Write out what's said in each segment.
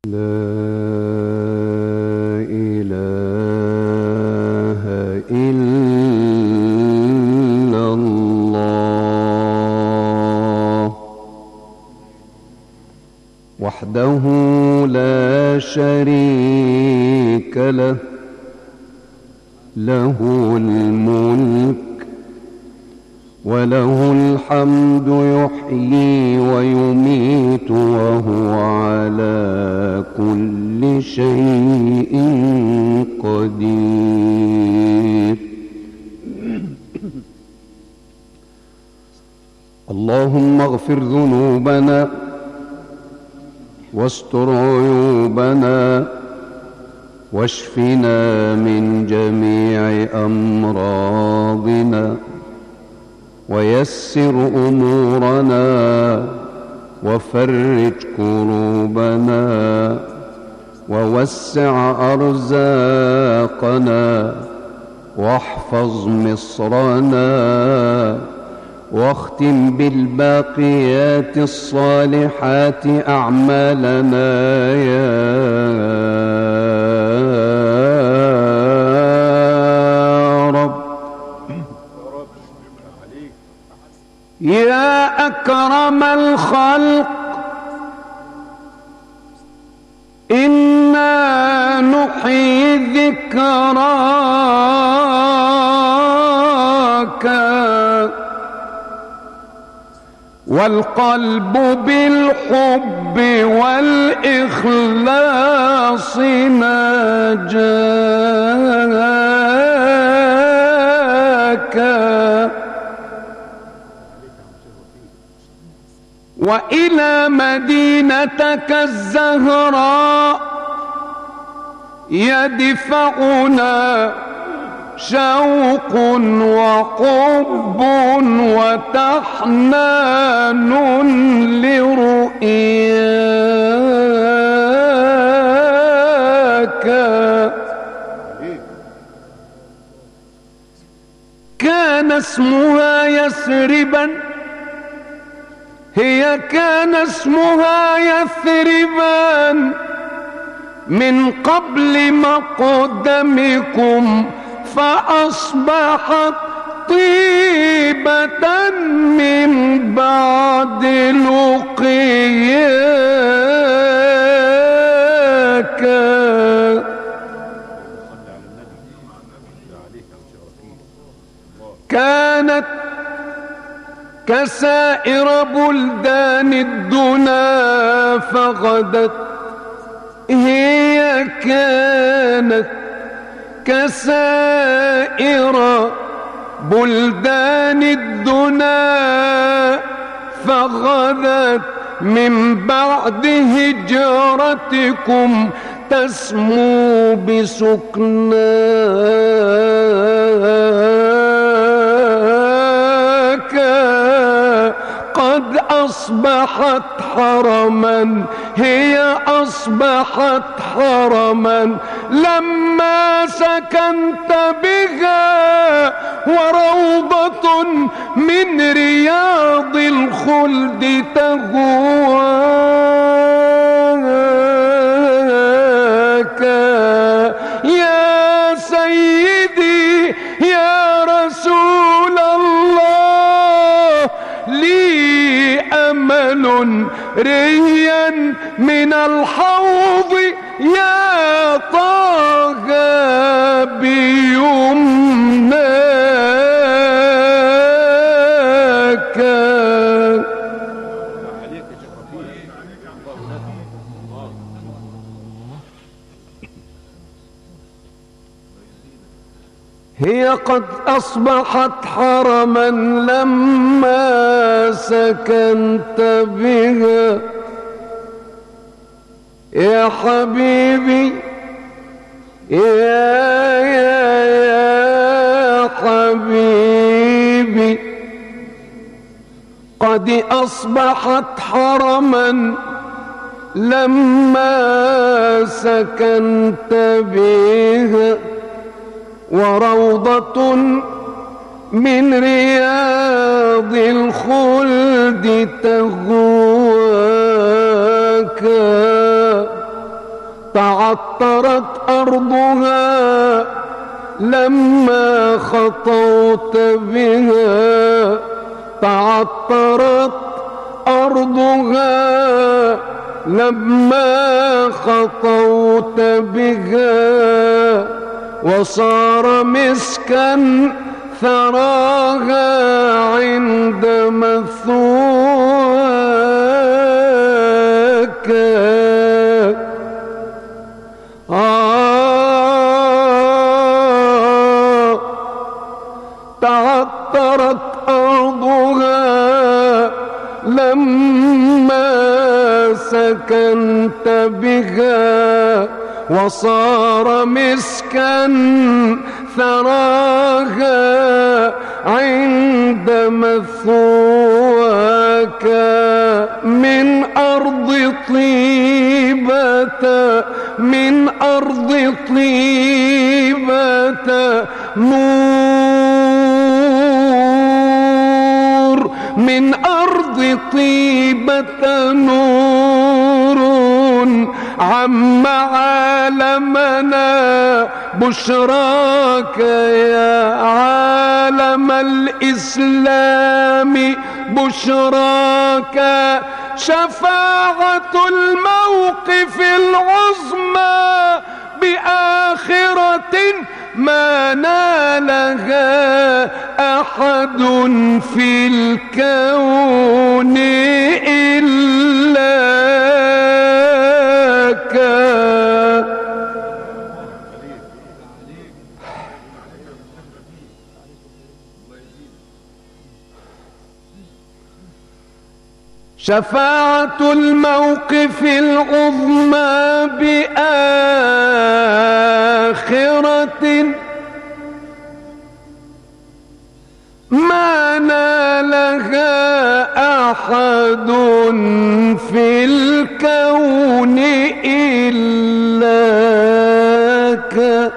لا إله إلا الله وحده لا شريك له، له الملك وله الحمد يحيي ويميت وهو على كل شيء قدير. اللهم اغفر ذنوبنا واستر عيوبنا واشفنا من جميع أمراضنا ويسر أمورنا وفرج كروبنا ووسع أرزاقنا واحفظ مصرنا واختم بالباقيات الصالحات أعمالنا يا رب. يا أكرم الخلق إنا نحيي ذكراك والقلب بالحب والإخلاص ناجاك، وإلى مدينتك الزهراء يدفعنا شوق وحب وتحنان لرؤياك. كان اسمها يثربا، هي كان اسمها يثربا من قبل مقدمكم، فأصبحت طيبة من بعد لقياك. كانت كسائر بلدان الدنا فغدت، هي كانت كسائر بلدان الدنا فغدت من بعد هجرتكم تسمو بسكناك. قد أصبحت حرما، هي أصبحت حرما لما سكنت بها، وروضة من رياض الخلد تهواك. يا سيدي يا رسول الله، لي أمل ريا من الحوض يا طه بيمناك. هي قد أصبحت حرما لما سكنت بها يا حبيبي، يا حبيبي. قد أصبحت حرما لما سكنت بها، وروضة من رياض الخلد تهواك. تعطرت أرضها لما خطوت بها، تعطرت أرضها لما خطوت بها، وصار مسكا ثراها عند مثواك. تعطرت أرضها لما سكنت بها، وصار مسكا ثراها عند مثواك. من أرض طيبة، من أرض طيبة نور، من أرض طيبة نور عم عالمنا بشراك يا عالم الإسلام بشراك. شفاعة الموقف العظمى بآخرة ما نالها أحد في الكون إلاك. شفاعة الموقف العظمى بآخرة ما نالها أحد في الكون إلاك.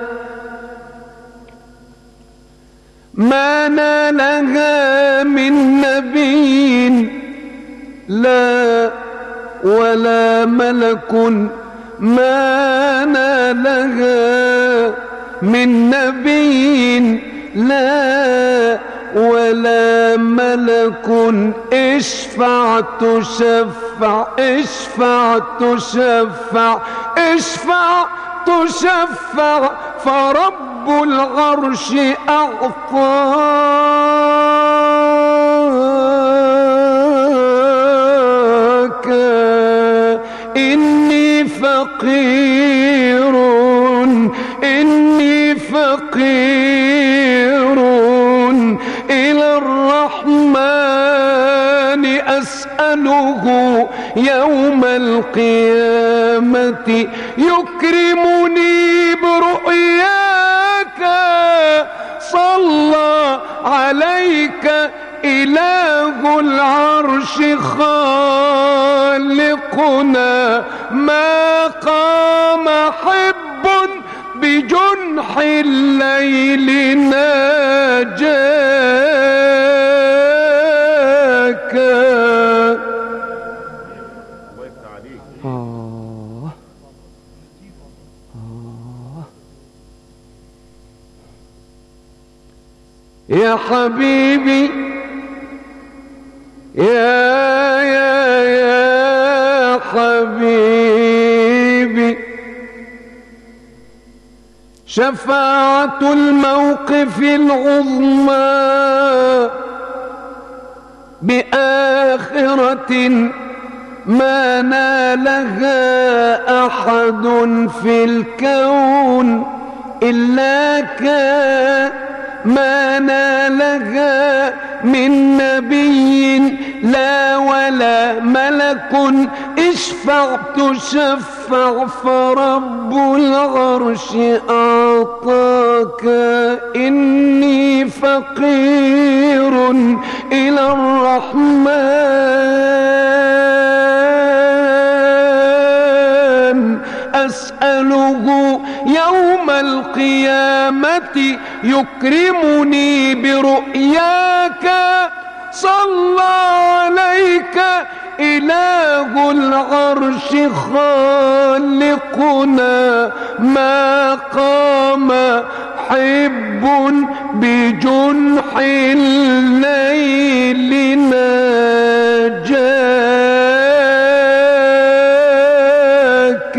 ما نالها من نبي لا ولا ملك، ما نالها من نبي لا ولا ملك. اشفع تشفع، اشفع تشفع، اشفع تشفع، فرب العرش أعطاك. إني فقير، إني فقير إلى الرحمن أسأله يوم القيامة يكرمني برؤياك. صلى عليك إله العرش خالقنا، ما قام حب بجنح الليل ناجاك. يا حبيبي يا حبيبي، شفاعة الموقف العظمى بآخرة ما نالها أحد في الكون إلاك. ما نالها من نبي لا ولا ملك. اشفع تشفع، فرب العرش أعطاك. إني فقير إلى الرحمن أسأله يوم القيامة يكرمني برؤياك. صلى عليك إله العرش خالقنا ما قام حب بجنح الليل ناجاك.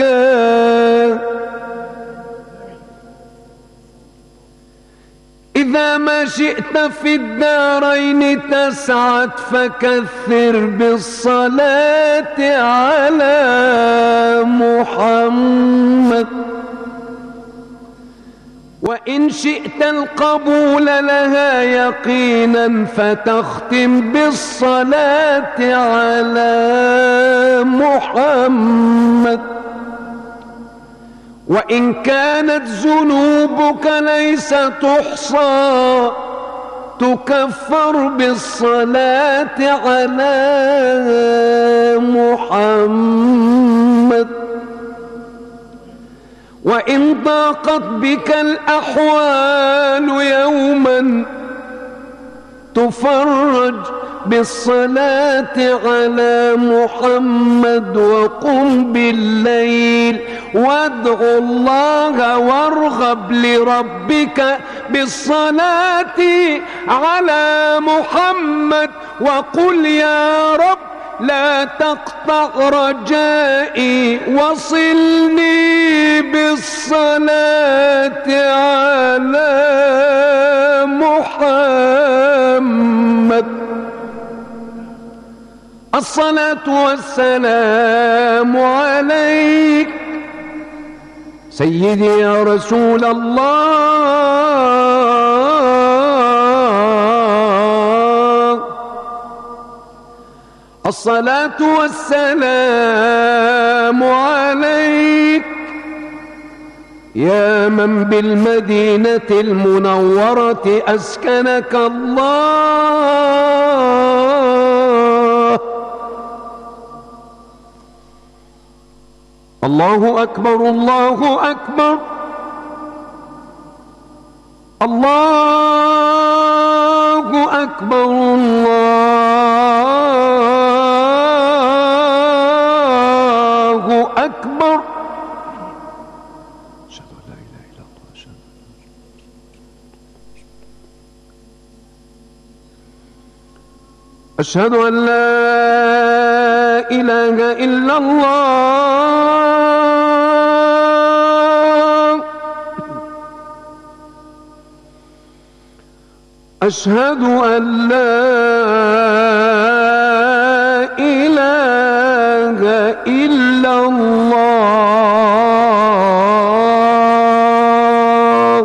إذا ما شئت في الدارين تسعد فكثر بالصلاة على محمد. وإن شئت القبول لها يقينا فتختم بالصلاة على محمد. وإن كانت ذنوبك ليس تحصى تكفر بالصلاة على محمد. وإن ضاقت بك الأحوال يوما تفرج بالصلاة على محمد. وقم بالليل وادع الله وارغب لربك بالصلاة على محمد. وقل يا رب لا تقطع رجائي وصلني بالصلاة على محمد. الصلاة والسلام عليك سيدي يا رسول الله. الصلاة والسلام عليك يا من بالمدينة المنورة أسكنك الله. الله أكبر الله أكبر الله أكبر الله أكبر. أشهد أن لا إله إلا الله. أشهد أن لا إله إلا الله.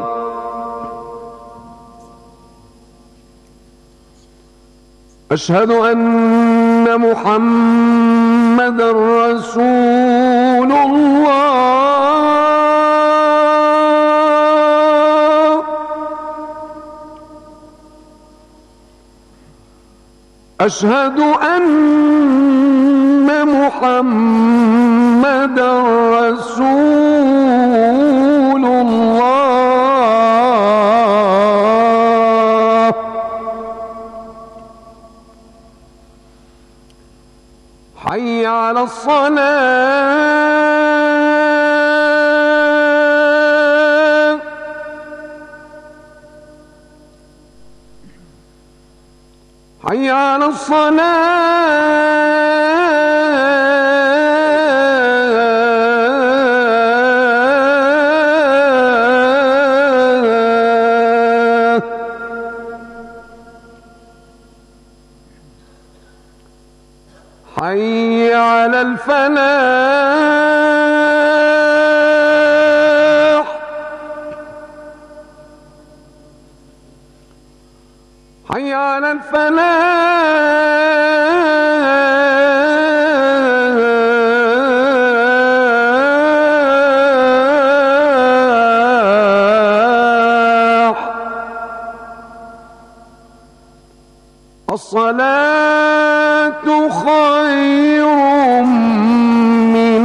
أشهد أن محمدا رسول الله. أشهد أن محمدا رسول الله. حي على الصلاة. حي على الصلاة. حي على الفلاح. حي على الفلاح. الصلاة خير من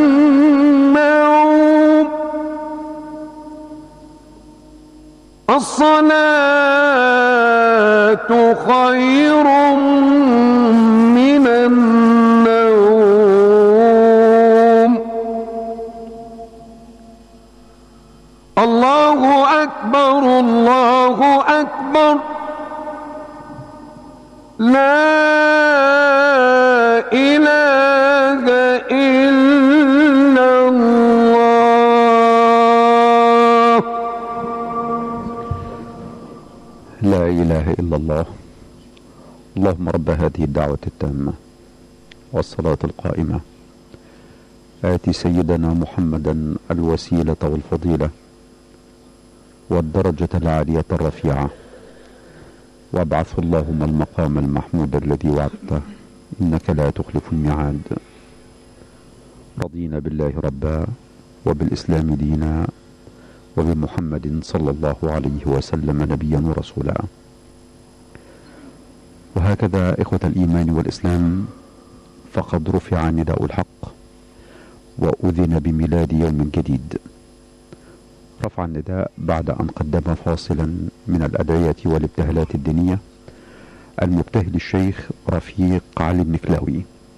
النوم. الصلاة خير من النوم. الله أكبر الله أكبر لا إله إلا الله. لا إله إلا الله. اللهم رب هذه الدعوة التامة والصلاة القائمة آت سيدنا محمدا الوسيلة والفضيلة والدرجة العالية الرفيعة وابعثه اللهم المقام المحمود الذي وعدته إنك لا تخلف الميعاد. رضينا بالله ربا وبالإسلام دينا وبمحمد صلى الله عليه وسلم نبيا ورسولا. وهكذا إخوة الإيمان والإسلام فقد رفع نداء الحق وأذن بميلاد يوم جديد. رفع النداء بعد أن قدم فاصلا من الأدعية والابتهالات الدينية المبتهل الشيخ رفيق علي النكلاوي.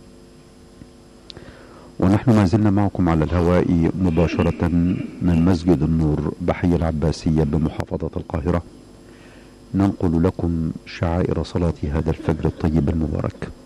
ونحن ما زلنا معكم على الهواء مباشرة من مسجد النور بحي العباسية بمحافظة القاهرة، ننقل لكم شعائر صلاة هذا الفجر الطيب المبارك.